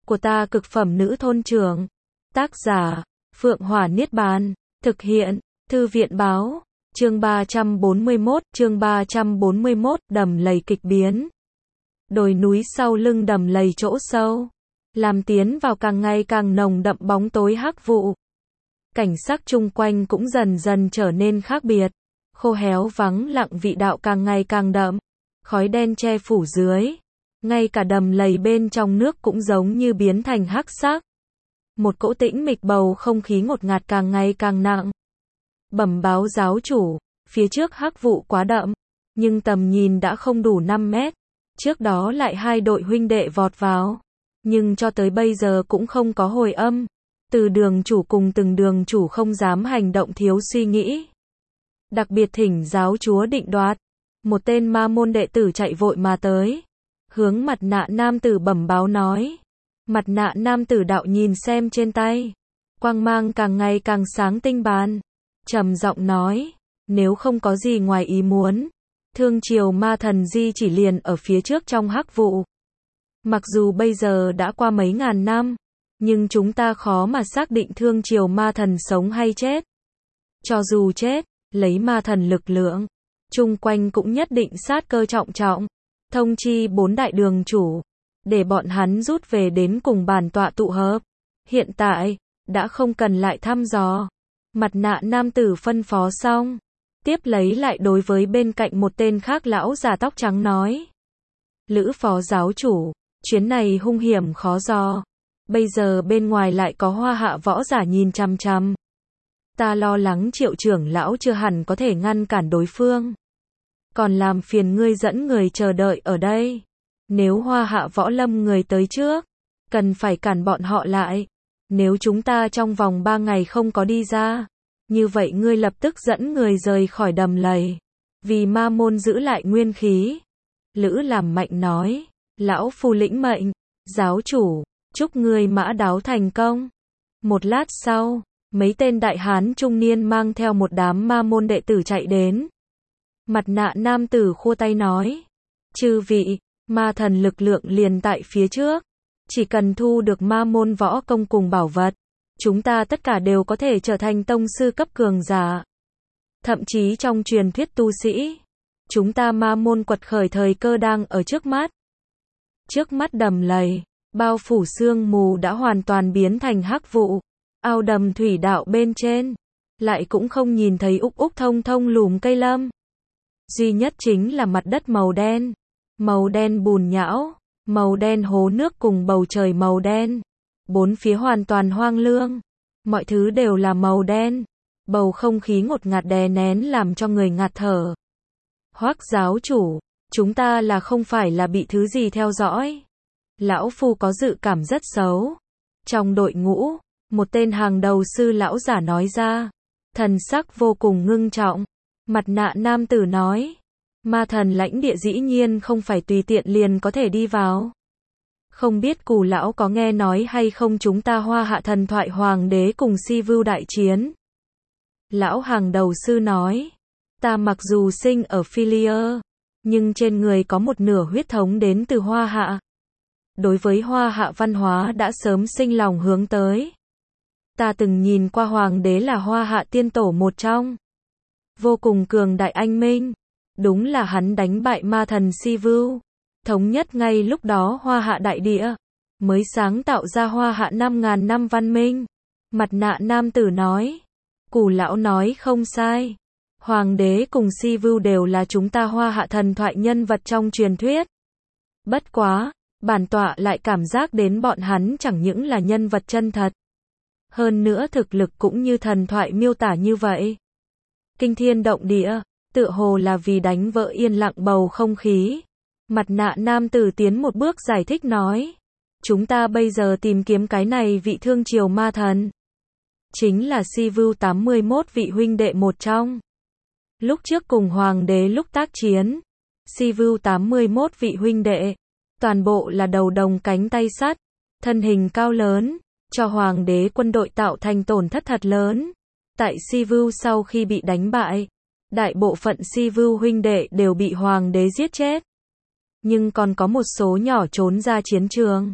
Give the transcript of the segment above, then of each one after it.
của ta cực phẩm nữ thôn trưởng. Tác giả, Phượng Hỏa Niết Bàn. Thực hiện, Thư viện báo. Chương 341, đầm lầy kịch biến. Đồi núi sau lưng đầm lầy chỗ sâu, làm tiến vào càng ngày càng nồng đậm bóng tối hắc vụ. Cảnh sắc chung quanh cũng dần dần trở nên khác biệt, khô héo vắng lặng, vị đạo càng ngày càng đậm, khói đen che phủ dưới. Ngay cả đầm lầy bên trong nước cũng giống như biến thành hắc sắc. Một cỗ tĩnh mịch bầu không khí ngột ngạt càng ngày càng nặng. Bẩm báo giáo chủ, phía trước hắc vụ quá đậm, nhưng tầm nhìn đã không đủ 5 mét. Trước đó lại hai đội huynh đệ vọt vào, nhưng cho tới bây giờ cũng không có hồi âm. Từ đường chủ cùng từng đường chủ không dám hành động thiếu suy nghĩ. Đặc biệt thỉnh giáo chúa định đoạt. Một tên ma môn đệ tử chạy vội mà tới, hướng mặt nạ nam tử bẩm báo nói. Mặt nạ nam tử đạo nhìn xem trên tay, quang mang càng ngày càng sáng tinh bàn, trầm giọng nói, nếu không có gì ngoài ý muốn, Thương Triều Ma Thần di chỉ liền ở phía trước trong hắc vụ. Mặc dù bây giờ đã qua mấy ngàn năm, nhưng chúng ta khó mà xác định Thương Triều Ma Thần sống hay chết. Cho dù chết, lấy ma thần lực lượng, chung quanh cũng nhất định sát cơ trọng trọng. Thông chi 4 đại đường chủ, để bọn hắn rút về đến cùng bản tọa tụ hợp. Hiện tại, đã không cần lại thăm dò. Mặt nạ nam tử phân phó xong, tiếp lấy lại đối với bên cạnh một tên khác lão già tóc trắng nói. Lữ phó giáo chủ, chuyến này hung hiểm khó dò. Bây giờ bên ngoài lại có hoa hạ võ giả nhìn chằm chằm. Ta lo lắng Triệu trưởng lão chưa hẳn có thể ngăn cản đối phương. Còn làm phiền ngươi dẫn người chờ đợi ở đây. Nếu hoa hạ võ lâm người tới trước, cần phải cản bọn họ lại. Nếu chúng ta trong vòng 3 ngày không có đi ra, như vậy ngươi lập tức dẫn người rời khỏi đầm lầy. Vì ma môn giữ lại nguyên khí. Lữ Làm Mạnh nói, lão phu lĩnh mệnh, giáo chủ, chúc ngươi mã đáo thành công. Một lát sau, mấy tên đại hán trung niên mang theo một đám ma môn đệ tử chạy đến. Mặt nạ nam tử khua tay nói, chư vị, ma thần lực lượng liền tại phía trước. Chỉ cần thu được ma môn võ công cùng bảo vật, chúng ta tất cả đều có thể trở thành tông sư cấp cường giả. Thậm chí trong truyền thuyết tu sĩ, chúng ta ma môn quật khởi thời cơ đang ở trước mắt. Trước mắt đầm lầy, bao phủ sương mù đã hoàn toàn biến thành hắc vụ. Ao đầm thủy đạo bên trên, lại cũng không nhìn thấy úc úc thông thông lùm cây lâm. Duy nhất chính là mặt đất màu đen bùn nhão, màu đen hố nước cùng bầu trời màu đen. Bốn phía hoàn toàn hoang lương, mọi thứ đều là màu đen. Bầu không khí ngột ngạt đè nén làm cho người ngạt thở. Hoắc giáo chủ, chúng ta là không phải là bị thứ gì theo dõi. Lão phu có dự cảm rất xấu. Trong đội ngũ, một tên hàng đầu sư lão giả nói ra, thần sắc vô cùng ngưng trọng. Mặt nạ nam tử nói, ma thần lãnh địa dĩ nhiên không phải tùy tiện liền có thể đi vào. Không biết Cù lão có nghe nói hay không chúng ta hoa hạ thần thoại hoàng đế cùng Si Vưu đại chiến. Lão hàng đầu sư nói, ta mặc dù sinh ở Philia, nhưng trên người có một nửa huyết thống đến từ hoa hạ. Đối với hoa hạ văn hóa đã sớm sinh lòng hướng tới. Ta từng nhìn qua hoàng đế là hoa hạ tiên tổ một trong. Vô cùng cường đại anh minh. Đúng là hắn đánh bại ma thần Si Vưu. Thống nhất ngay lúc đó hoa hạ đại địa. Mới sáng tạo ra hoa hạ 5.000 năm văn minh. Mặt nạ nam tử nói. Cù lão nói không sai. Hoàng đế cùng Si Vưu đều là chúng ta hoa hạ thần thoại nhân vật trong truyền thuyết. Bất quá, bản tọa lại cảm giác đến bọn hắn chẳng những là nhân vật chân thật. Hơn nữa thực lực cũng như thần thoại miêu tả như vậy. Kinh thiên động địa, tựa hồ là vì đánh vỡ yên lặng bầu không khí. Mặt nạ nam tử tiến một bước giải thích nói. Chúng ta bây giờ tìm kiếm cái này vị Thương Triều ma thần. Chính là Si Vưu 81 vị huynh đệ một trong. Lúc trước cùng hoàng đế lúc tác chiến, Si Vưu 81 vị huynh đệ, toàn bộ là đầu đồng cánh tay sắt, thân hình cao lớn, cho hoàng đế quân đội tạo thành tổn thất thật lớn. Tại Si Vưu sau khi bị đánh bại, đại bộ phận Si Vưu huynh đệ đều bị hoàng đế giết chết. Nhưng còn có một số nhỏ trốn ra chiến trường.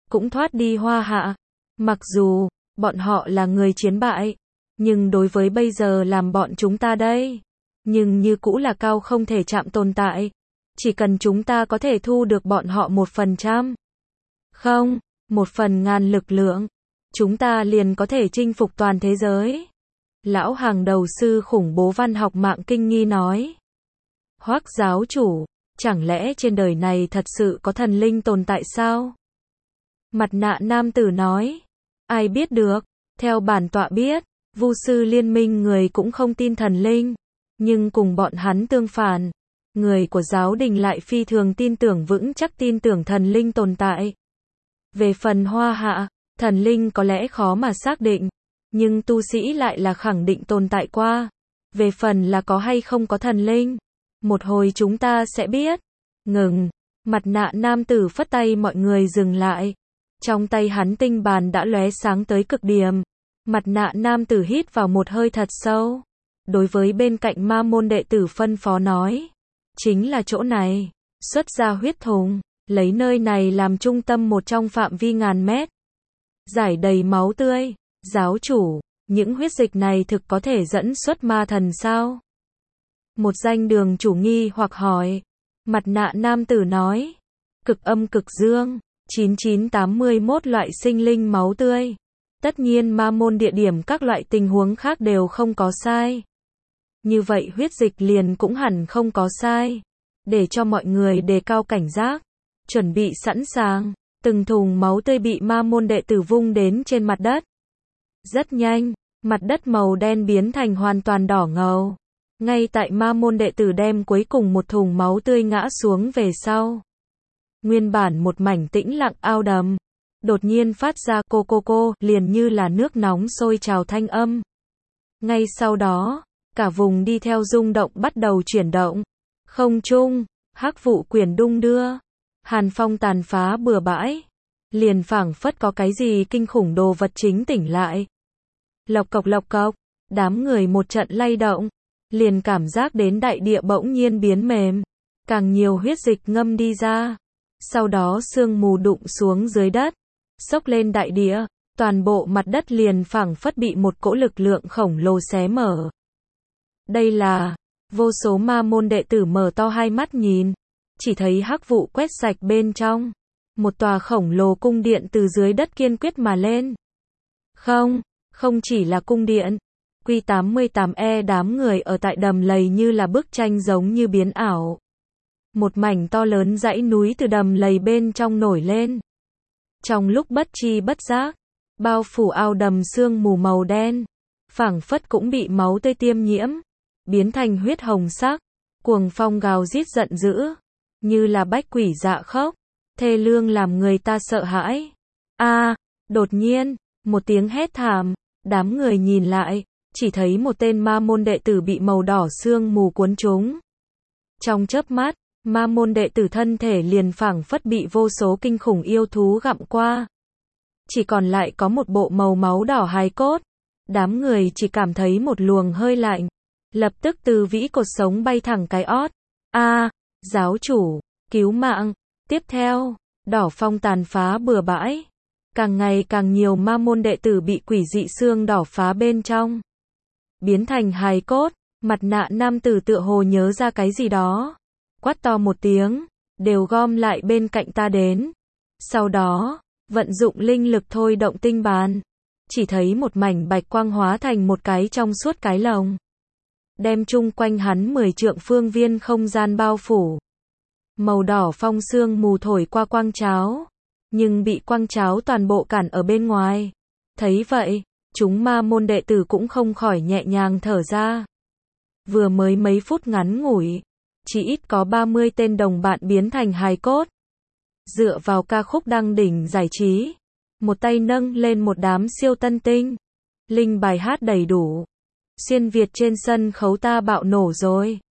cũng thoát đi Hoa Hạ. Mặc dù, bọn họ là người chiến bại, nhưng đối với bây giờ làm bọn chúng ta đây, nhưng như cũ là cao không thể chạm tồn tại. Chỉ cần chúng ta có thể thu được bọn họ 1%, không, 1/1000 lực lượng, chúng ta liền có thể chinh phục toàn thế giới. Lão hàng đầu sư khủng bố văn học mạng kinh nghi nói. Hoắc giáo chủ, chẳng lẽ trên đời này thật sự có thần linh tồn tại sao? Mặt nạ nam tử nói. Ai biết được, theo bản tọa biết, Vu sư liên minh người cũng không tin thần linh, nhưng cùng bọn hắn tương phản, người của giáo đình lại phi thường tin tưởng vững chắc tin tưởng thần linh tồn tại. Về phần Hoa Hạ, thần linh có lẽ khó mà xác định, nhưng tu sĩ lại là khẳng định tồn tại qua. Về phần là có hay không có thần linh, một hồi chúng ta sẽ biết. Ngừng, mặt nạ nam tử phất tay mọi người dừng lại. Trong tay hắn tinh bàn đã lóe sáng tới cực điểm. Mặt nạ nam tử hít vào một hơi thật sâu. Đối với bên cạnh ma môn đệ tử phân phó nói. Chính là chỗ này. Xuất ra huyết thùng. Lấy nơi này làm trung tâm một trong phạm vi ngàn mét. Giải đầy máu tươi. Giáo chủ, những huyết dịch này thực có thể dẫn xuất ma thần sao? Một danh đường chủ nghi hoặc hỏi. Mặt nạ nam tử nói. Cực âm cực dương. 9981 loại sinh linh máu tươi. Tất nhiên ma môn địa điểm các loại tình huống khác đều không có sai. Như vậy huyết dịch liền cũng hẳn không có sai. Để cho mọi người đề cao cảnh giác, chuẩn bị sẵn sàng, từng thùng máu tươi bị ma môn đệ tử vung đến trên mặt đất. Rất nhanh, mặt đất màu đen biến thành hoàn toàn đỏ ngầu. Ngay tại ma môn đệ tử đem cuối cùng một thùng máu tươi ngã xuống về sau. Nguyên bản một mảnh tĩnh lặng ao đầm, đột nhiên phát ra cô, liền như là nước nóng sôi trào thanh âm. Ngay sau đó, cả vùng đi theo rung động bắt đầu chuyển động. Không trung, hắc vụ quyển đung đưa, hàn phong tàn phá bừa bãi, liền phảng phất có cái gì kinh khủng đồ vật chính tỉnh lại. Lộc cộc, đám người một trận lay động, liền cảm giác đến đại địa bỗng nhiên biến mềm, càng nhiều huyết dịch ngâm đi ra. Sau đó sương mù đụng xuống dưới đất, xốc lên đại địa, toàn bộ mặt đất liền phảng phất bị một cỗ lực lượng khổng lồ xé mở. Đây là, vô số ma môn đệ tử mở to hai mắt nhìn, chỉ thấy hắc vụ quét sạch bên trong. Một tòa khổng lồ cung điện từ dưới đất kiên quyết mà lên. Không chỉ là cung điện. Q88E đám người ở tại đầm lầy như là bức tranh giống như biến ảo. Một mảnh to lớn dãy núi từ đầm lầy bên trong nổi lên. Trong lúc bất tri bất giác, bao phủ ao đầm sương mù màu đen, phảng phất cũng bị máu tươi tiêm nhiễm, biến thành huyết hồng sắc, cuồng phong gào rít giận dữ, như là bách quỷ dạ khóc, thê lương làm người ta sợ hãi. Đột nhiên, một tiếng hét thảm, đám người nhìn lại, chỉ thấy một tên ma môn đệ tử bị màu đỏ sương mù cuốn trúng. Trong chớp mắt, ma môn đệ tử thân thể liền phảng phất bị vô số kinh khủng yêu thú gặm qua. Chỉ còn lại có một bộ màu máu đỏ hài cốt. Đám người chỉ cảm thấy một luồng hơi lạnh, lập tức từ vĩ cột sống bay thẳng cái ót. Giáo chủ, cứu mạng. Tiếp theo, đỏ phong tàn phá bừa bãi. Càng ngày càng nhiều ma môn đệ tử bị quỷ dị xương đỏ phá bên trong, biến thành hài cốt. Mặt nạ nam tử tựa hồ nhớ ra cái gì đó, quát to một tiếng, đều gom lại bên cạnh ta đến. Sau đó, vận dụng linh lực thôi động tinh bàn, chỉ thấy một mảnh bạch quang hóa thành một cái trong suốt cái lồng, đem chung quanh hắn 10 trượng phương viên không gian bao phủ. Màu đỏ phong sương mù thổi qua quang cháo, nhưng bị quang cháo toàn bộ cản ở bên ngoài. Thấy vậy, chúng ma môn đệ tử cũng không khỏi nhẹ nhàng thở ra. Vừa mới mấy phút ngắn ngủi, chỉ ít có 30 tên đồng bạn biến thành hài cốt. Dựa vào ca khúc đăng đỉnh giải trí, một tay nâng lên một đám siêu tân tinh, linh bài hát đầy đủ. Xuyên Việt trên sân khấu ta bạo nổ rồi.